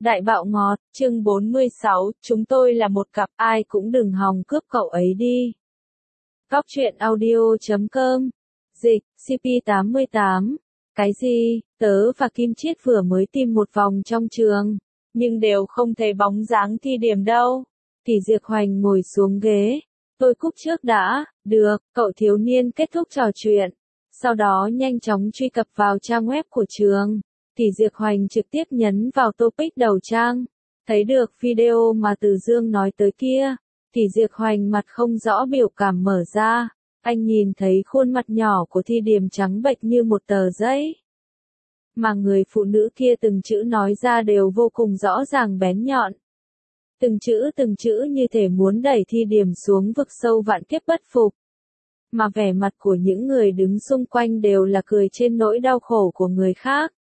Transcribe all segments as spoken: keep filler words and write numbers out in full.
Đại bạo ngọt, chương bốn mươi sáu, chúng tôi là một cặp, ai cũng đừng hòng cướp cậu ấy đi. Góc truyện audio chấm com. Dịch, xê pê tám mươi tám. Cái gì, tớ và Kim Chiết vừa mới tìm một vòng trong trường, nhưng đều không thấy bóng dáng Thi Điềm đâu. Thì Diệp Hoành ngồi xuống ghế. Tôi cúp trước đã, được, cậu thiếu niên kết thúc trò chuyện. Sau đó nhanh chóng truy cập vào trang web của trường. Thì Diệp Hoành trực tiếp nhấn vào topic đầu trang. Thấy được video mà Từ Dương nói tới kia. Thì Diệp Hoành mặt không rõ biểu cảm mở ra. Anh nhìn thấy khuôn mặt nhỏ của Thi Điềm trắng bệch như một tờ giấy. Mà người phụ nữ kia từng chữ nói ra đều vô cùng rõ ràng bén nhọn. Từng chữ từng chữ như thể muốn đẩy Thi Điềm xuống vực sâu vạn kiếp bất phục. Mà vẻ mặt của những người đứng xung quanh đều là cười trên nỗi đau khổ của người khác.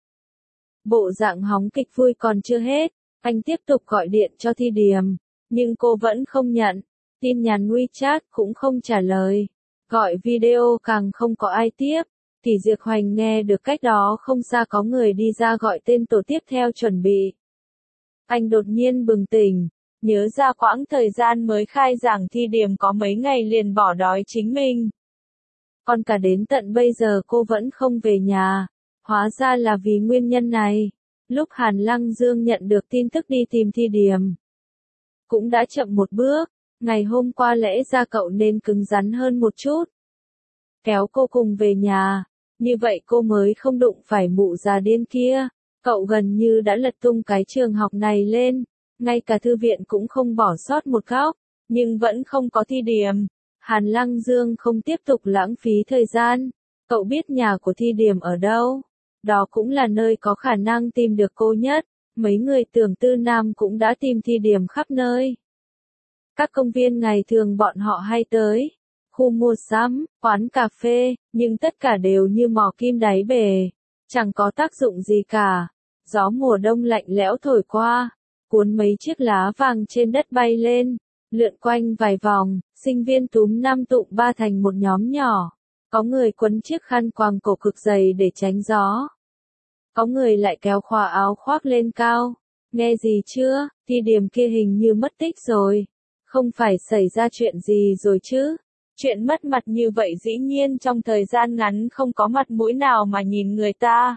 Bộ dạng hóng kịch vui còn chưa hết, anh tiếp tục gọi điện cho Thi Điềm, nhưng cô vẫn không nhận, tin nhắn WeChat cũng không trả lời, gọi video càng không có ai tiếp. Thì Diệp Hoành nghe được cách đó không xa có người đi ra gọi tên tổ tiếp theo chuẩn bị. Anh đột nhiên bừng tỉnh, nhớ ra quãng thời gian mới khai giảng Thi Điềm có mấy ngày liền bỏ đói chính mình. Còn cả đến tận bây giờ cô vẫn không về nhà. Hóa ra là vì nguyên nhân này. Lúc Hàn Lăng Dương nhận được tin tức đi tìm Thi Điềm, cũng đã chậm một bước. Ngày hôm qua lẽ ra cậu nên cứng rắn hơn một chút, kéo cô cùng về nhà. Như vậy cô mới không đụng phải mụ già điên kia. Cậu gần như đã lật tung cái trường học này lên. Ngay cả thư viện cũng không bỏ sót một góc. Nhưng vẫn không có Thi Điềm. Hàn Lăng Dương không tiếp tục lãng phí thời gian. Cậu biết nhà của Thi Điềm ở đâu? Đó cũng là nơi có khả năng tìm được cô nhất. Mấy người tưởng Tư Nam cũng đã tìm Thi Điềm khắp nơi. Các công viên ngày thường bọn họ hay tới. Khu mua sắm, quán cà phê, nhưng tất cả đều như mò kim đáy bể. Chẳng có tác dụng gì cả. Gió mùa đông lạnh lẽo thổi qua. Cuốn mấy chiếc lá vàng trên đất bay lên. Lượn quanh vài vòng, sinh viên túm năm tụm ba thành một nhóm nhỏ. Có người quấn chiếc khăn quàng cổ cực dày để tránh gió. Có người lại kéo khóa áo khoác lên cao. Nghe gì chưa, Thi Điềm kia hình như mất tích rồi. Không phải xảy ra chuyện gì rồi chứ. Chuyện mất mặt như vậy dĩ nhiên trong thời gian ngắn không có mặt mũi nào mà nhìn người ta.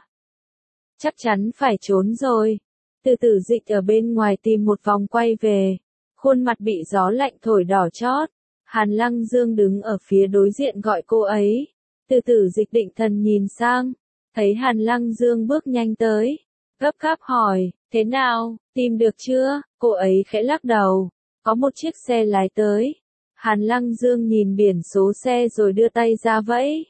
Chắc chắn phải trốn rồi. Từ Tử Dịch ở bên ngoài tìm một vòng quay về. Khuôn mặt bị gió lạnh thổi đỏ chót. Hàn Lăng Dương đứng ở phía đối diện gọi cô ấy. Từ Tử Dịch định thần nhìn sang. Thấy Hàn Lăng Dương bước nhanh tới. Gấp gáp hỏi, thế nào, tìm được chưa? Cô ấy khẽ lắc đầu. Có một chiếc xe lái tới. Hàn Lăng Dương nhìn biển số xe rồi đưa tay ra vẫy.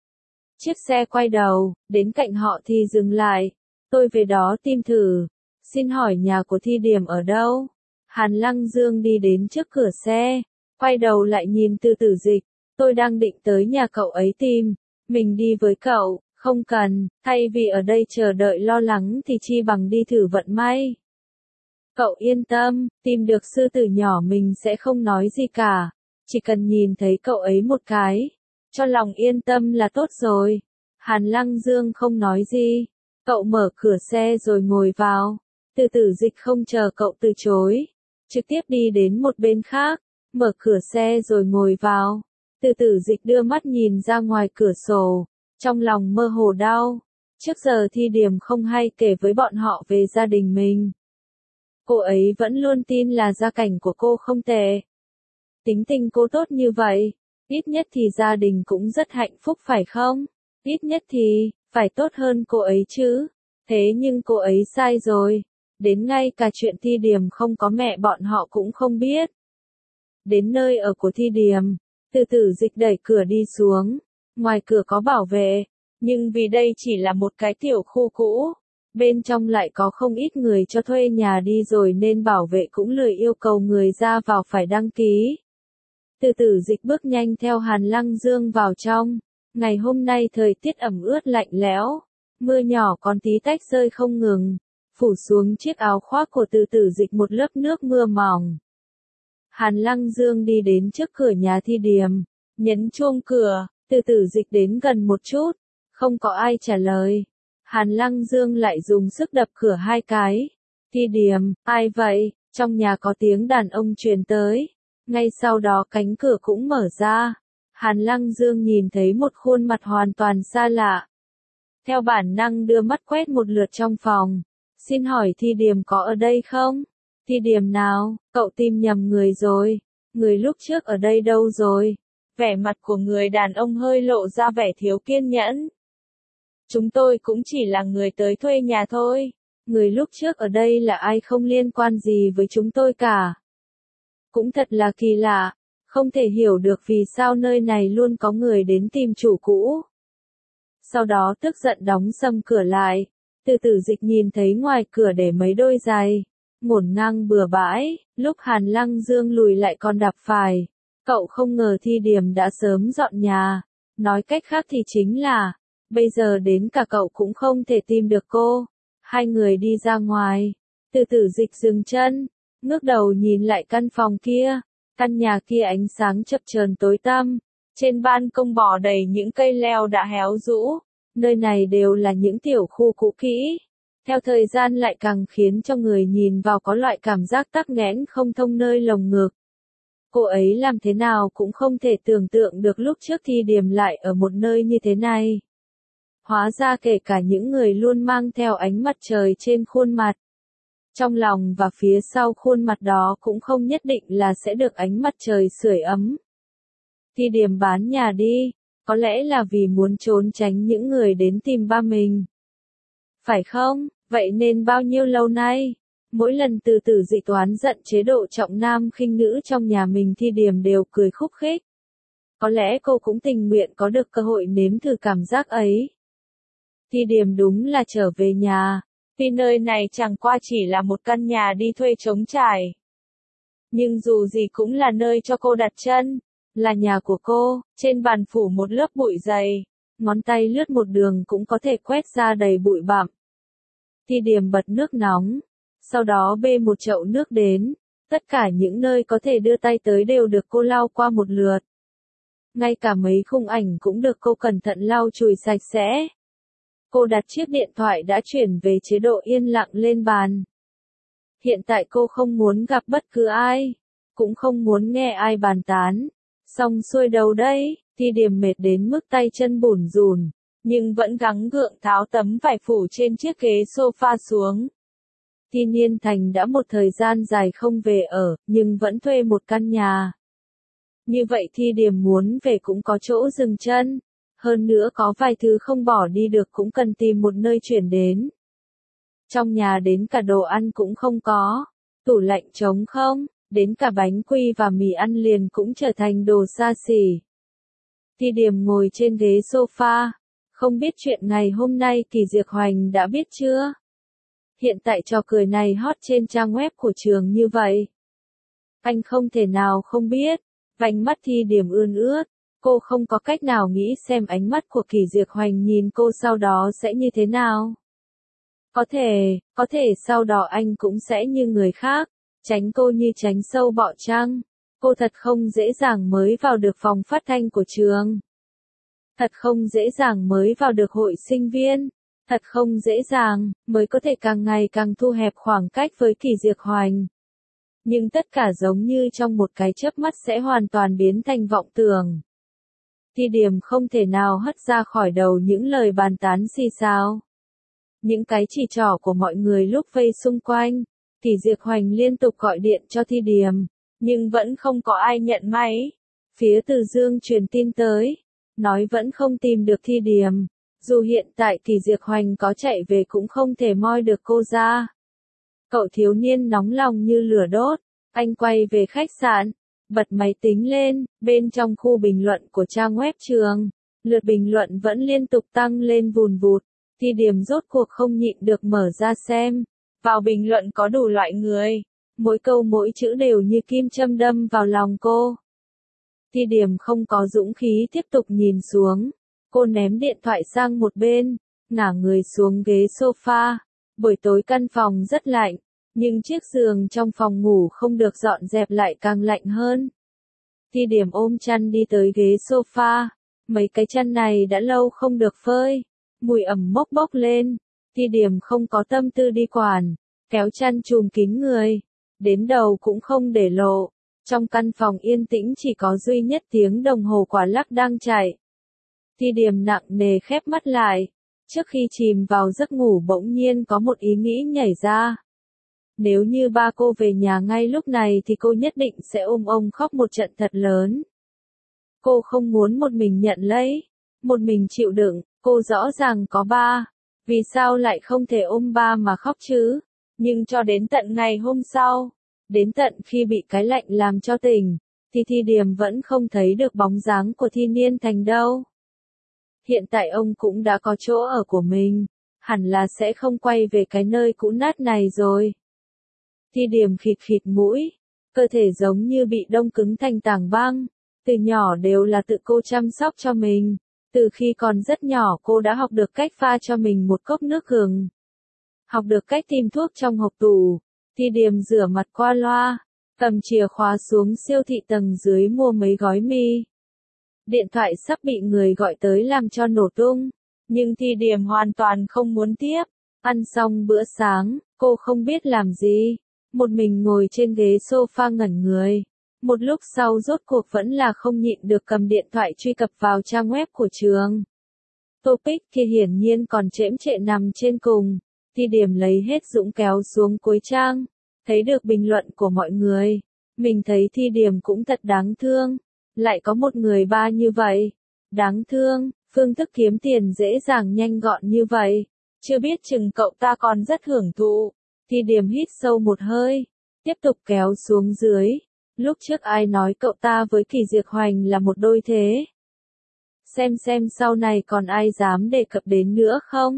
Chiếc xe quay đầu, đến cạnh họ thì dừng lại. Tôi về đó tìm thử. Xin hỏi nhà của Thi Điềm ở đâu? Hàn Lăng Dương đi đến trước cửa xe. Quay đầu lại nhìn Từ Tử Dịch. Tôi đang định tới nhà cậu ấy tìm. Mình đi với cậu. Không cần, thay vì ở đây chờ đợi lo lắng thì chi bằng đi thử vận may. Cậu yên tâm, tìm được sư tử nhỏ mình sẽ không nói gì cả. Chỉ cần nhìn thấy cậu ấy một cái. Cho lòng yên tâm là tốt rồi. Hàn Lăng Dương không nói gì. Cậu mở cửa xe rồi ngồi vào. Từ Tử Dịch không chờ cậu từ chối. Trực tiếp đi đến một bên khác. Mở cửa xe rồi ngồi vào. Từ Tử Dịch đưa mắt nhìn ra ngoài cửa sổ. Trong lòng mơ hồ đau. Trước giờ Thi Điềm không hay kể với bọn họ về gia đình mình. Cô ấy vẫn luôn tin là gia cảnh của cô không tệ. Tính tình cô tốt như vậy. Ít nhất thì gia đình cũng rất hạnh phúc phải không? Ít nhất thì, phải tốt hơn cô ấy chứ. Thế nhưng cô ấy sai rồi. Đến ngay cả chuyện Thi Điềm không có mẹ bọn họ cũng không biết. Đến nơi ở của Thi Điềm. Từ Tử Dịch đẩy cửa đi xuống. Ngoài cửa có bảo vệ, nhưng vì đây chỉ là một cái tiểu khu cũ, bên trong lại có không ít người cho thuê nhà đi rồi nên bảo vệ cũng lười yêu cầu người ra vào phải đăng ký. Từ Tử Dịch bước nhanh theo Hàn Lăng Dương vào trong. Ngày hôm nay thời tiết ẩm ướt lạnh lẽo, mưa nhỏ còn tí tách rơi không ngừng, phủ xuống chiếc áo khoác của Từ Tử Dịch một lớp nước mưa mỏng. Hàn Lăng Dương đi đến trước cửa nhà Thi Điềm, nhấn chuông cửa. Từ Tử Dịch đến gần một chút, không có ai trả lời. Hàn Lăng Dương lại dùng sức đập cửa hai cái. Thi Điềm, ai vậy? Trong nhà có tiếng đàn ông truyền tới. Ngay sau đó cánh cửa cũng mở ra. Hàn Lăng Dương nhìn thấy một khuôn mặt hoàn toàn xa lạ. Theo bản năng đưa mắt quét một lượt trong phòng. Xin hỏi Thi Điềm có ở đây không? Thi Điềm nào, cậu tìm nhầm người rồi. Người lúc trước ở đây đâu rồi? Vẻ mặt của người đàn ông hơi lộ ra vẻ thiếu kiên nhẫn. Chúng tôi cũng chỉ là người tới thuê nhà thôi. Người lúc trước ở đây là ai không liên quan gì với chúng tôi cả. Cũng thật là kỳ lạ, không thể hiểu được vì sao nơi này luôn có người đến tìm chủ cũ. Sau đó tức giận đóng sầm cửa lại, Từ Tử Dịch nhìn thấy ngoài cửa để mấy đôi giày, ngổn ngang bừa bãi, lúc Hàn Lăng Dương lùi lại còn đạp phải. Cậu không ngờ Thi Điềm đã sớm dọn nhà, nói cách khác thì chính là, bây giờ đến cả cậu cũng không thể tìm được cô. Hai người đi ra ngoài, Từ Tử Dịch dừng chân, ngước đầu nhìn lại căn phòng kia, căn nhà kia ánh sáng chập chờn tối tăm, trên ban công bò đầy những cây leo đã héo rũ, nơi này đều là những tiểu khu cũ kỹ, theo thời gian lại càng khiến cho người nhìn vào có loại cảm giác tắc nghẽn không thông nơi lồng ngực. Cô ấy làm thế nào cũng không thể tưởng tượng được lúc trước Thi Điềm lại ở một nơi như thế này. Hóa ra kể cả những người luôn mang theo ánh mặt trời trên khuôn mặt, trong lòng và phía sau khuôn mặt đó cũng không nhất định là sẽ được ánh mặt trời sưởi ấm. Thi Điềm bán nhà đi, có lẽ là vì muốn trốn tránh những người đến tìm ba mình. Phải không? Vậy nên bao nhiêu lâu nay, mỗi lần Từ Tử Dịch oán giận chế độ trọng nam khinh nữ trong nhà mình Thi Điềm đều cười khúc khích. Có lẽ cô cũng tình nguyện có được cơ hội nếm thử cảm giác ấy. Thi Điềm đúng là trở về nhà, vì nơi này chẳng qua chỉ là một căn nhà đi thuê trống trải. Nhưng dù gì cũng là nơi cho cô đặt chân, là nhà của cô, trên bàn phủ một lớp bụi dày, ngón tay lướt một đường cũng có thể quét ra đầy bụi bặm. Thi Điềm bật nước nóng, sau đó bê một chậu nước đến, tất cả những nơi có thể đưa tay tới đều được cô lau qua một lượt. Ngay cả mấy khung ảnh cũng được cô cẩn thận lau chùi sạch sẽ. Cô đặt chiếc điện thoại đã chuyển về chế độ yên lặng lên bàn. Hiện tại cô không muốn gặp bất cứ ai, cũng không muốn nghe ai bàn tán. Xong xuôi đâu đấy, Thi Điềm mệt đến mức tay chân bủn rủn, nhưng vẫn gắng gượng tháo tấm vải phủ trên chiếc ghế sofa xuống. Thi Niên Thành đã một thời gian dài không về ở, nhưng vẫn thuê một căn nhà. Như vậy Thi Điềm muốn về cũng có chỗ dừng chân. Hơn nữa có vài thứ không bỏ đi được cũng cần tìm một nơi chuyển đến. Trong nhà đến cả đồ ăn cũng không có, tủ lạnh trống không, đến cả bánh quy và mì ăn liền cũng trở thành đồ xa xỉ. Thi Điềm ngồi trên ghế sofa, không biết chuyện ngày hôm nay Kỳ Diệc Hoành đã biết chưa? Hiện tại trò cười này hot trên trang web của trường như vậy. Anh không thể nào không biết, vành mắt Thi Điềm ươn ướt. Cô không có cách nào nghĩ xem ánh mắt của Kỳ Diệc Hoành nhìn cô sau đó sẽ như thế nào. Có thể, có thể sau đó anh cũng sẽ như người khác, tránh cô như tránh sâu bọ trăng. Cô thật không dễ dàng mới vào được phòng phát thanh của trường. Thật không dễ dàng mới vào được hội sinh viên. Thật không dễ dàng, mới có thể càng ngày càng thu hẹp khoảng cách với Kỳ Diệc Hoành. Nhưng tất cả giống như trong một cái chớp mắt sẽ hoàn toàn biến thành vọng tưởng. Thi Điềm không thể nào hất ra khỏi đầu những lời bàn tán xì xào. Những cái chỉ trỏ của mọi người lúc vây xung quanh, Kỳ Diệc Hoành liên tục gọi điện cho Thi Điềm, nhưng vẫn không có ai nhận máy. Phía Từ Dương truyền tin tới, nói vẫn không tìm được Thi Điềm, dù hiện tại Kỳ Diệc Hoành có chạy về cũng không thể moi được cô ra. Cậu thiếu niên nóng lòng như lửa đốt, anh quay về khách sạn. Bật máy tính lên, bên trong khu bình luận của trang web trường, lượt bình luận vẫn liên tục tăng lên vùn vụt. Thi Điềm rốt cuộc không nhịn được mở ra xem. Vào bình luận có đủ loại người, mỗi câu mỗi chữ đều như kim châm đâm vào lòng cô. Thi Điềm không có dũng khí tiếp tục nhìn xuống. Cô ném điện thoại sang một bên, ngả người xuống ghế sofa. Buổi tối căn phòng rất lạnh. Nhưng chiếc giường trong phòng ngủ không được dọn dẹp lại càng lạnh hơn. Thi Điềm ôm chăn đi tới ghế sofa. Mấy cái chăn này đã lâu không được phơi. Mùi ẩm mốc bốc lên. Thi Điềm không có tâm tư đi quản. kéo chăn trùm kín người, đến đầu cũng không để lộ. Trong căn phòng yên tĩnh chỉ có duy nhất tiếng đồng hồ quả lắc đang chạy. Thi Điềm nặng nề khép mắt lại. Trước khi chìm vào giấc ngủ bỗng nhiên có một ý nghĩ nhảy ra. Nếu như ba cô về nhà ngay lúc này thì cô nhất định sẽ ôm ông khóc một trận thật lớn. Cô không muốn một mình nhận lấy, một mình chịu đựng, cô rõ ràng có ba. Vì sao lại không thể ôm ba mà khóc chứ? Nhưng cho đến tận ngày hôm sau, đến tận khi bị cái lạnh làm cho tỉnh, thì Thi Điềm vẫn không thấy được bóng dáng của Thi Niên Thành đâu. Hiện tại ông cũng đã có chỗ ở của mình, hẳn là sẽ không quay về cái nơi cũ nát này rồi. Thi Điềm khịt khịt mũi, cơ thể giống như bị đông cứng thành tảng băng, từ nhỏ đều là tự cô chăm sóc cho mình, từ khi còn rất nhỏ cô đã học được cách pha cho mình một cốc nước gừng, học được cách tìm thuốc trong hộp tủ. Thi Điềm rửa mặt qua loa, cầm chìa khóa xuống siêu thị tầng dưới mua mấy gói mì. Điện thoại sắp bị người gọi tới làm cho nổ tung, nhưng Thi Điềm hoàn toàn không muốn tiếp. Ăn xong bữa sáng, cô không biết làm gì, một mình ngồi trên ghế sofa ngẩn người. Một lúc sau rốt cuộc vẫn là không nhịn được cầm điện thoại truy cập vào trang web của trường. Topic thì hiển nhiên còn chễm chệ nằm trên cùng. Thi Điềm lấy hết dũng kéo xuống cuối trang, thấy được bình luận của mọi người. Mình thấy Thi Điềm cũng thật đáng thương. Lại có một người ba như vậy. Đáng thương, phương thức kiếm tiền dễ dàng nhanh gọn như vậy. Chưa biết chừng cậu ta còn rất hưởng thụ. Thi Điềm hít sâu một hơi, tiếp tục kéo xuống dưới. Lúc trước ai nói cậu ta với Kỳ Diệc Hoành là một đôi thế? Xem xem sau này còn ai dám đề cập đến nữa không?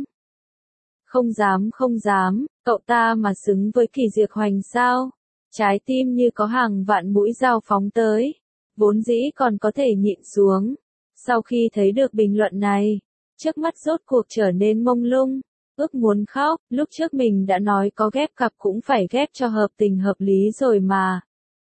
Không dám không dám, cậu ta mà xứng với Kỳ Diệc Hoành sao? Trái tim như có hàng vạn mũi dao phóng tới, vốn dĩ còn có thể nhịn xuống. Sau khi thấy được bình luận này, trước mắt rốt cuộc trở nên mông lung, ước muốn khóc. Lúc trước mình đã nói có ghép cặp cũng phải ghép cho hợp tình hợp lý rồi mà.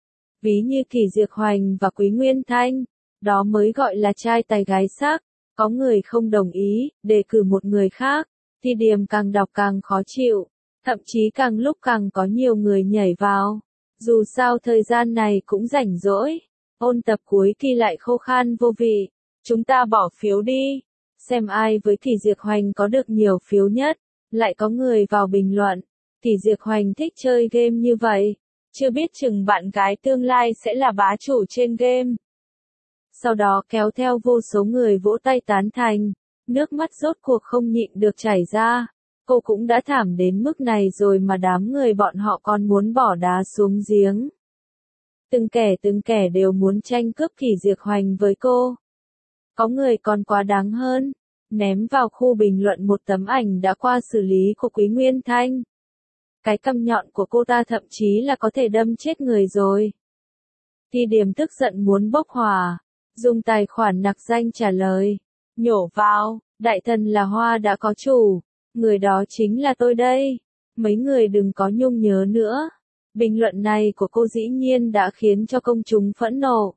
Ví như Kỳ Diệc Hoành và Quý Nguyên Thanh, đó mới gọi là trai tài gái sắc. Có người không đồng ý, đề cử một người khác. Thi Điềm càng đọc càng khó chịu, thậm chí càng lúc càng có nhiều người nhảy vào. Dù sao thời gian này cũng rảnh rỗi, ôn tập cuối kỳ lại khô khan vô vị. Chúng ta bỏ phiếu đi, xem ai với Kỳ Diệc Hoành có được nhiều phiếu nhất. Lại có người vào bình luận, Kỳ Diệc Hoành thích chơi game như vậy, chưa biết chừng bạn gái tương lai sẽ là bá chủ trên game. Sau đó kéo theo vô số người vỗ tay tán thành. Nước mắt rốt cuộc không nhịn được chảy ra. Cô cũng đã thảm đến mức này rồi mà đám người bọn họ còn muốn bỏ đá xuống giếng. Từng kẻ từng kẻ đều muốn tranh cướp Kỳ Diệc Hoành với cô. Có người còn quá đáng hơn, ném vào khu bình luận một tấm ảnh đã qua xử lý của Quý Nguyên Thanh. Cái cằm nhọn của cô ta thậm chí là có thể đâm chết người rồi. Thi Điềm tức giận muốn bốc hỏa, dùng tài khoản nặc danh trả lời. Nhổ vào, đại thần là hoa đã có chủ, người đó chính là tôi đây. Mấy người đừng có nhung nhớ nữa. Bình luận này của cô dĩ nhiên đã khiến cho công chúng phẫn nộ.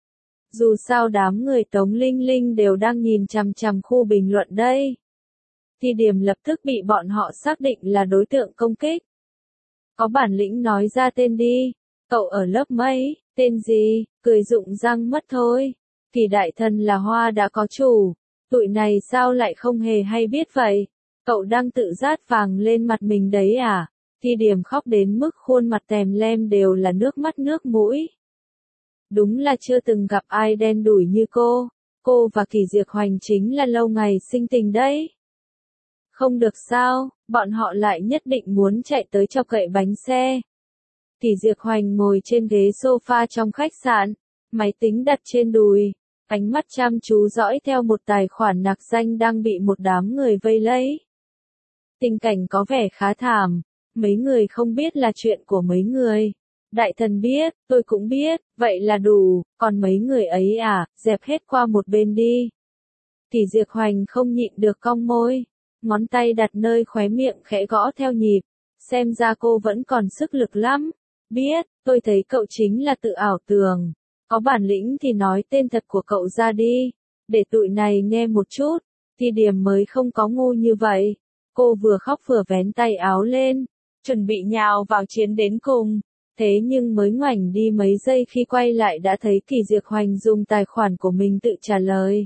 Dù sao đám người Tống Linh Linh đều đang nhìn chằm chằm khu bình luận đây. Thi Điềm lập tức bị bọn họ xác định là đối tượng công kích. Có bản lĩnh nói ra tên đi, cậu ở lớp mấy, tên gì, cười rụng răng mất thôi. Kỳ đại thần là hoa đã có chủ, tụi này sao lại không hề hay biết vậy, cậu đang tự rát vàng lên mặt mình đấy à? Thi Điềm khóc đến mức khuôn mặt tèm lem đều là nước mắt nước mũi. Đúng là chưa từng gặp ai đen đủi như cô, cô và Kỳ Diệc Hoành chính là lâu ngày sinh tình đấy. Không được sao, bọn họ lại nhất định muốn chạy tới cho cậy bánh xe. Kỳ Diệc Hoành ngồi trên ghế sofa trong khách sạn, máy tính đặt trên đùi, ánh mắt chăm chú dõi theo một tài khoản nặc danh đang bị một đám người vây lấy. Tình cảnh có vẻ khá thảm, mấy người không biết là chuyện của mấy người. Đại thần biết, tôi cũng biết, vậy là đủ, còn mấy người ấy à, dẹp hết qua một bên đi. Kỳ Diệc Hoành không nhịn được cong môi, ngón tay đặt nơi khóe miệng khẽ gõ theo nhịp, xem ra cô vẫn còn sức lực lắm. Biết, tôi thấy cậu chính là tự ảo tưởng, có bản lĩnh thì nói tên thật của cậu ra đi, để tụi này nghe một chút. Thi Điềm mới không có ngu như vậy, cô vừa khóc vừa vén tay áo lên, chuẩn bị nhào vào chiến đến cùng. Thế nhưng mới ngoảnh đi mấy giây khi quay lại đã thấy Kỳ Diệc Hoành dùng tài khoản của mình tự trả lời.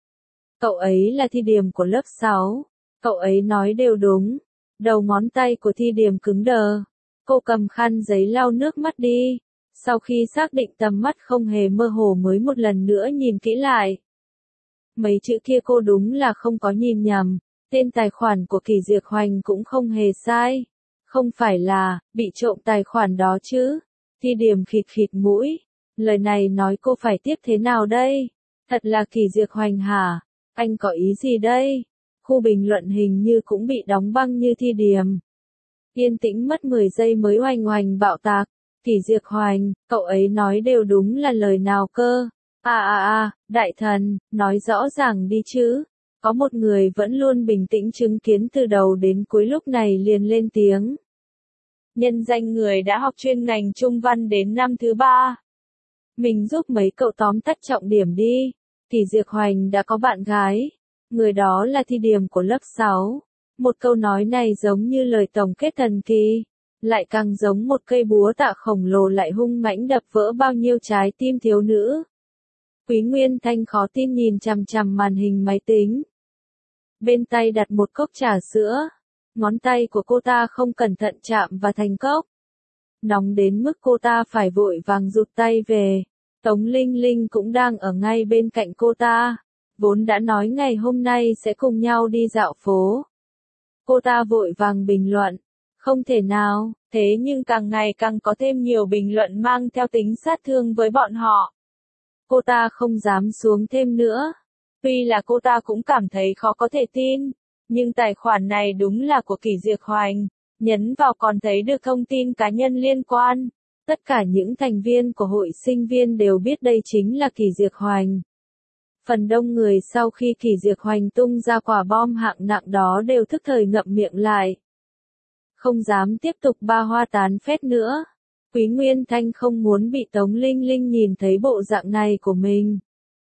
Cậu ấy là Thi Điềm của lớp sáu. Cậu ấy nói đều đúng. Đầu ngón tay của Thi Điềm cứng đờ. Cô cầm khăn giấy lau nước mắt đi. Sau khi xác định tầm mắt không hề mơ hồ mới một lần nữa nhìn kỹ lại. Mấy chữ kia cô đúng là không có nhìn nhầm. Tên tài khoản của Kỳ Diệc Hoành cũng không hề sai. Không phải là, bị trộm tài khoản đó chứ. Thi Điềm khịt khịt mũi. Lời này nói cô phải tiếp thế nào đây? Thật là Kỳ Diệc Hoành hả? Anh có ý gì đây? Khu bình luận hình như cũng bị đóng băng như Thi Điềm. Yên tĩnh mất mười giây mới oanh oanh bạo tạc. Kỳ Diệc Hoành, cậu ấy nói đều đúng là lời nào cơ? À à à, đại thần, nói rõ ràng đi chứ. Có một người vẫn luôn bình tĩnh chứng kiến từ đầu đến cuối lúc này liền lên tiếng. Nhân danh người đã học chuyên ngành Trung văn đến năm thứ ba. Mình giúp mấy cậu tóm tắt trọng điểm đi. Kỳ Diệc Hoành đã có bạn gái. Người đó là Thi Điềm của lớp sáu. Một câu nói này giống như lời tổng kết thần kỳ. Lại càng giống một cây búa tạ khổng lồ lại hung mãnh đập vỡ bao nhiêu trái tim thiếu nữ. Quý Nguyên Thanh khó tin nhìn chằm chằm màn hình máy tính. Bên tay đặt một cốc trà sữa. Ngón tay của cô ta không cẩn thận chạm vào thành cốc. Nóng đến mức cô ta phải vội vàng rụt tay về. Tống Linh Linh cũng đang ở ngay bên cạnh cô ta. Vốn đã nói ngày hôm nay sẽ cùng nhau đi dạo phố. Cô ta vội vàng bình luận. Không thể nào, thế nhưng càng ngày càng có thêm nhiều bình luận mang theo tính sát thương với bọn họ. Cô ta không dám xuống thêm nữa. Tuy là cô ta cũng cảm thấy khó có thể tin. Nhưng tài khoản này đúng là của Kỳ Diệc Hoành. Nhấn vào còn thấy được thông tin cá nhân liên quan. Tất cả những thành viên của hội sinh viên đều biết đây chính là Kỳ Diệc Hoành. Phần đông người sau khi Kỳ Diệc Hoành tung ra quả bom hạng nặng đó đều thức thời ngậm miệng lại. Không dám tiếp tục ba hoa tán phét nữa. Quý Nguyên Thanh không muốn bị Tống Linh Linh nhìn thấy bộ dạng này của mình.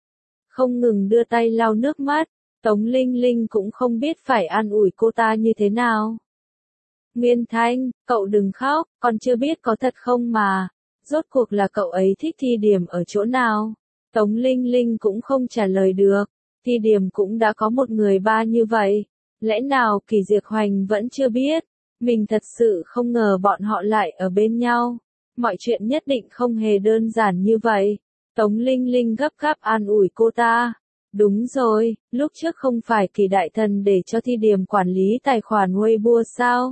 Không ngừng đưa tay lau nước mắt, Tống Linh Linh cũng không biết phải an ủi cô ta như thế nào. Nguyên Thanh, cậu đừng khóc, còn chưa biết có thật không mà. Rốt cuộc là cậu ấy thích Thi Điềm ở chỗ nào? Tống Linh Linh cũng không trả lời được. Thi Điềm cũng đã có một người ba như vậy. Lẽ nào Kỳ Diệc Hoành vẫn chưa biết? Mình thật sự không ngờ bọn họ lại ở bên nhau. Mọi chuyện nhất định không hề đơn giản như vậy. Tống Linh Linh gấp gáp an ủi cô ta. Đúng rồi, lúc trước không phải Kỳ đại thần để cho Thi Điềm quản lý tài khoản Weibo sao?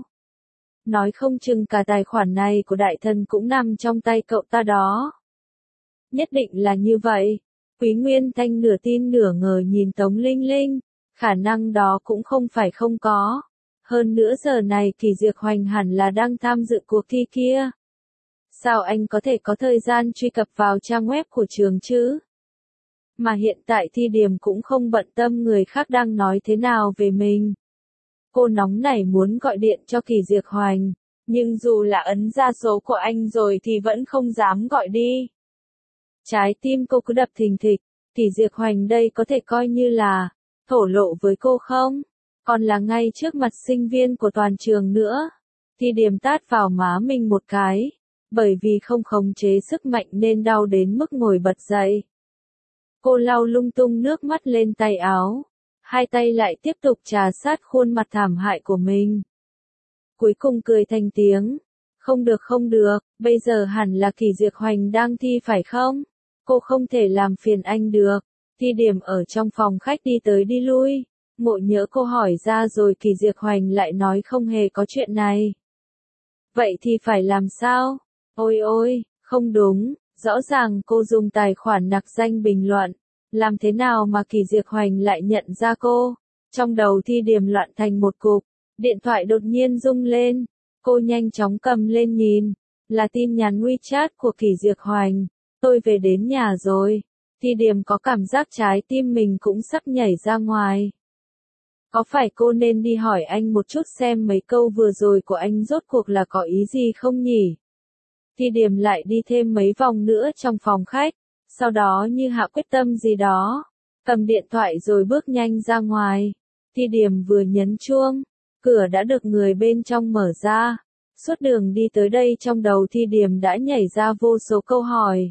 Nói không chừng cả tài khoản này của đại thần cũng nằm trong tay cậu ta đó. Nhất định là như vậy. Quý Nguyên Thanh nửa tin nửa ngờ nhìn Tống Linh Linh. Khả năng đó cũng không phải không có. Hơn nữa giờ này Kỳ Diệc Hoành hẳn là đang tham dự cuộc thi kia. Sao anh có thể có thời gian truy cập vào trang web của trường chứ? Mà hiện tại Thi Điềm cũng không bận tâm người khác đang nói thế nào về mình. Cô nóng nảy muốn gọi điện cho Kỳ Diệc Hoành, nhưng dù là ấn ra số của anh rồi thì vẫn không dám gọi đi. Trái tim cô cứ đập thình thịch, Kỳ Diệc Hoành đây có thể coi như là thổ lộ với cô không? Còn là ngay trước mặt sinh viên của toàn trường nữa. Thi Điềm tát vào má mình một cái, bởi vì không khống chế sức mạnh nên đau đến mức ngồi bật dậy. Cô lau lung tung nước mắt lên tay áo, hai tay lại tiếp tục trà sát khuôn mặt thảm hại của mình. Cuối cùng cười thành tiếng. Không được không được, bây giờ hẳn là Kỳ Diệc Hoành đang thi phải không? Cô không thể làm phiền anh được. Thi Điềm ở trong phòng khách đi tới đi lui. Ngộ nhỡ cô hỏi ra rồi Kỳ Diệc Hoành lại nói không hề có chuyện này. Vậy thì phải làm sao? Ôi ôi, không đúng, rõ ràng cô dùng tài khoản nặc danh bình luận. Làm thế nào mà Kỳ Diệc Hoành lại nhận ra cô? Trong đầu Thi Điềm loạn thành một cục. Điện thoại đột nhiên rung lên. Cô nhanh chóng cầm lên nhìn. Là tin nhắn WeChat của Kỳ Diệc Hoành. Tôi về đến nhà rồi. Thi Điềm có cảm giác trái tim mình cũng sắp nhảy ra ngoài. Có phải cô nên đi hỏi anh một chút xem mấy câu vừa rồi của anh rốt cuộc là có ý gì không nhỉ? Thi Điềm lại đi thêm mấy vòng nữa trong phòng khách. Sau đó như hạ quyết tâm gì đó. Cầm điện thoại rồi bước nhanh ra ngoài. Thi Điềm vừa nhấn chuông. Cửa đã được người bên trong mở ra. Suốt đường đi tới đây trong đầu Thi Điềm đã nhảy ra vô số câu hỏi.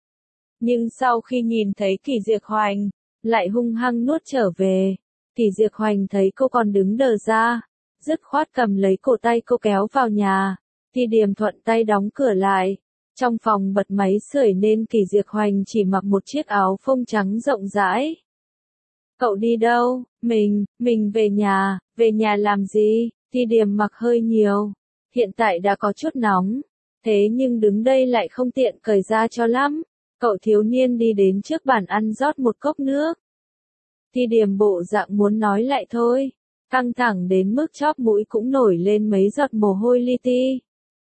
Nhưng sau khi nhìn thấy Kỳ Diệc Hoành, lại hung hăng nuốt trở về. Kỳ Diệc Hoành thấy cô còn đứng đờ ra, dứt khoát cầm lấy cổ tay cô kéo vào nhà. Thi Điềm thuận tay đóng cửa lại. Trong phòng bật máy sưởi nên Kỳ Diệc Hoành chỉ mặc một chiếc áo phông trắng rộng rãi. Cậu đi đâu? Mình, mình về nhà, về nhà làm gì? Thi Điềm mặc hơi nhiều. Hiện tại đã có chút nóng. Thế nhưng đứng đây lại không tiện cởi ra cho lắm. Cậu thiếu niên đi đến trước bàn ăn rót một cốc nước. Thi Điềm bộ dạng muốn nói lại thôi. Căng thẳng đến mức chóp mũi cũng nổi lên mấy giọt mồ hôi li ti.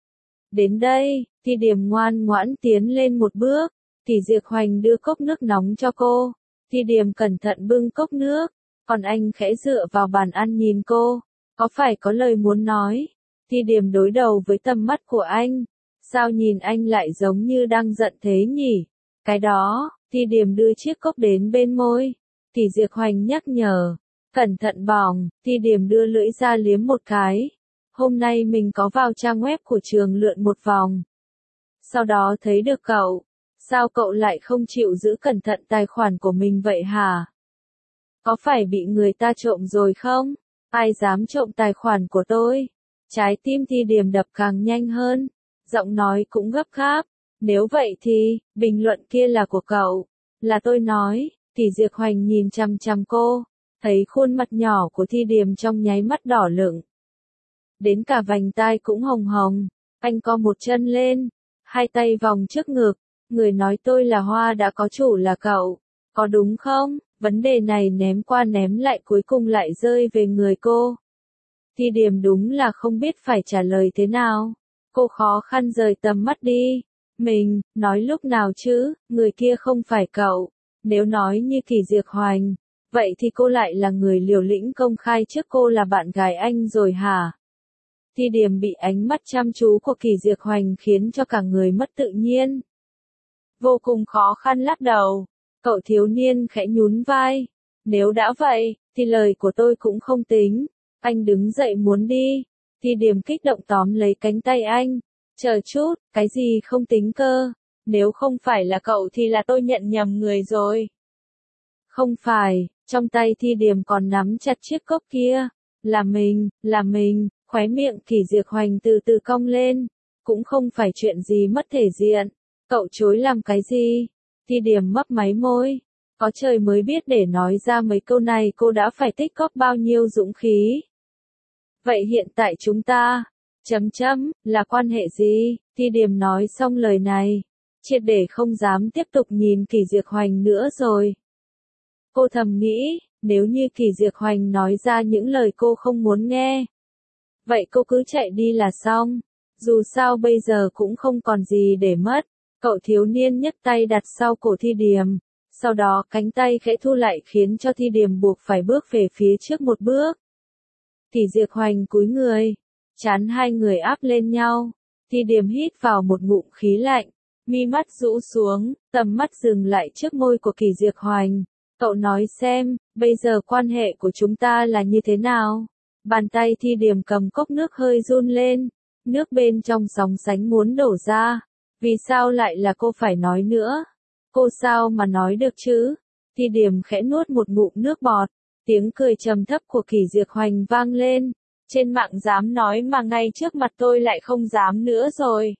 Đến đây, Thi Điềm ngoan ngoãn tiến lên một bước. Kỳ Diệc Hoành đưa cốc nước nóng cho cô. Thi Điềm cẩn thận bưng cốc nước. Còn anh khẽ dựa vào bàn ăn nhìn cô. Có phải có lời muốn nói? Thi Điềm đối đầu với tầm mắt của anh. Sao nhìn anh lại giống như đang giận thế nhỉ? Cái đó, Thi Điềm đưa chiếc cốc đến bên môi. Kỳ Diệc Hoành nhắc nhở. Cẩn thận bỏng, Thi Điềm đưa lưỡi ra liếm một cái. Hôm nay mình có vào trang web của trường lượn một vòng. Sau đó thấy được cậu. Sao cậu lại không chịu giữ cẩn thận tài khoản của mình vậy hả? Có phải bị người ta trộm rồi không? Ai dám trộm tài khoản của tôi? Trái tim Thi Điềm đập càng nhanh hơn. Giọng nói cũng gấp gáp. Nếu vậy thì, bình luận kia là của cậu. Là tôi nói. Kỳ Diệc Hoành nhìn chằm chằm cô. Thấy khuôn mặt nhỏ của Thi Điềm trong nháy mắt đỏ lựng. Đến cả vành tai cũng hồng hồng. Anh co một chân lên. Hai tay vòng trước ngực. Người nói tôi là hoa đã có chủ là cậu. Có đúng không? Vấn đề này ném qua ném lại cuối cùng lại rơi về người cô. Thi Điềm đúng là không biết phải trả lời thế nào. Cô khó khăn rời tầm mắt đi. Mình, nói lúc nào chứ, người kia không phải cậu. Nếu nói như Kỳ Diệc Hoành, vậy thì cô lại là người liều lĩnh công khai trước cô là bạn gái anh rồi hả? Thi Điềm bị ánh mắt chăm chú của Kỳ Diệc Hoành khiến cho cả người mất tự nhiên. Vô cùng khó khăn lắc đầu. Cậu thiếu niên khẽ nhún vai. Nếu đã vậy, thì lời của tôi cũng không tính. Anh đứng dậy muốn đi. Thi Điềm kích động tóm lấy cánh tay anh. Chờ chút, cái gì không tính cơ? Nếu không phải là cậu thì là tôi nhận nhầm người rồi. Không phải, trong tay Thi Điềm còn nắm chặt chiếc cốc kia. Là mình, là mình, khóe miệng Kỳ Diệc Hoành từ từ cong lên. Cũng không phải chuyện gì mất thể diện. Cậu chối làm cái gì? Thi Điềm mấp máy môi. Có trời mới biết để nói ra mấy câu này cô đã phải tích góp bao nhiêu dũng khí. Vậy hiện tại chúng ta, chấm chấm, là quan hệ gì? Thi Điềm nói xong lời này, triệt để không dám tiếp tục nhìn Kỳ Diệc Hoành nữa rồi. Cô thầm nghĩ, nếu như Kỳ Diệc Hoành nói ra những lời cô không muốn nghe, vậy cô cứ chạy đi là xong. Dù sao bây giờ cũng không còn gì để mất. Cậu thiếu niên nhấc tay đặt sau cổ Thi Điềm, sau đó cánh tay khẽ thu lại khiến cho Thi Điềm buộc phải bước về phía trước một bước. Kỳ Diệc Hoành cúi người, chán hai người áp lên nhau. Thi Điềm hít vào một ngụm khí lạnh, mi mắt rũ xuống, tầm mắt dừng lại trước môi của Kỳ Diệc Hoành. Cậu nói xem, bây giờ quan hệ của chúng ta là như thế nào? Bàn tay Thi Điềm cầm cốc nước hơi run lên, nước bên trong sóng sánh muốn đổ ra. Vì sao lại là cô phải nói nữa? Cô sao mà nói được chứ? Thi Điềm khẽ nuốt một ngụm nước bọt. Tiếng cười trầm thấp của Kỳ Diệc Hoành vang lên. Trên mạng dám nói mà ngay trước mặt tôi lại không dám nữa rồi.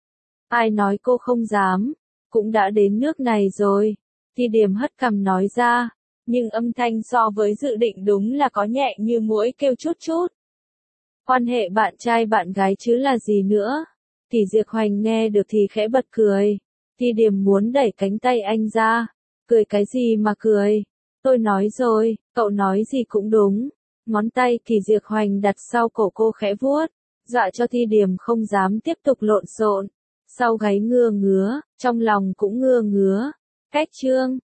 Ai nói cô không dám? Cũng đã đến nước này rồi. Thi Điềm hất cằm nói ra. Nhưng âm thanh so với dự định đúng là có nhẹ như muỗi kêu chút chút. Quan hệ bạn trai bạn gái chứ là gì nữa? Kỳ Diệc Hoành nghe được thì khẽ bật cười. Thi Điềm muốn đẩy cánh tay anh ra. Cười cái gì mà cười? Tôi nói rồi, cậu nói gì cũng đúng. Ngón tay Kỳ Diệc Hoành đặt sau cổ cô khẽ vuốt, dọa cho Thi Điềm không dám tiếp tục lộn xộn. Sau gáy ngưa ngứa, trong lòng cũng ngưa ngứa. Cách chương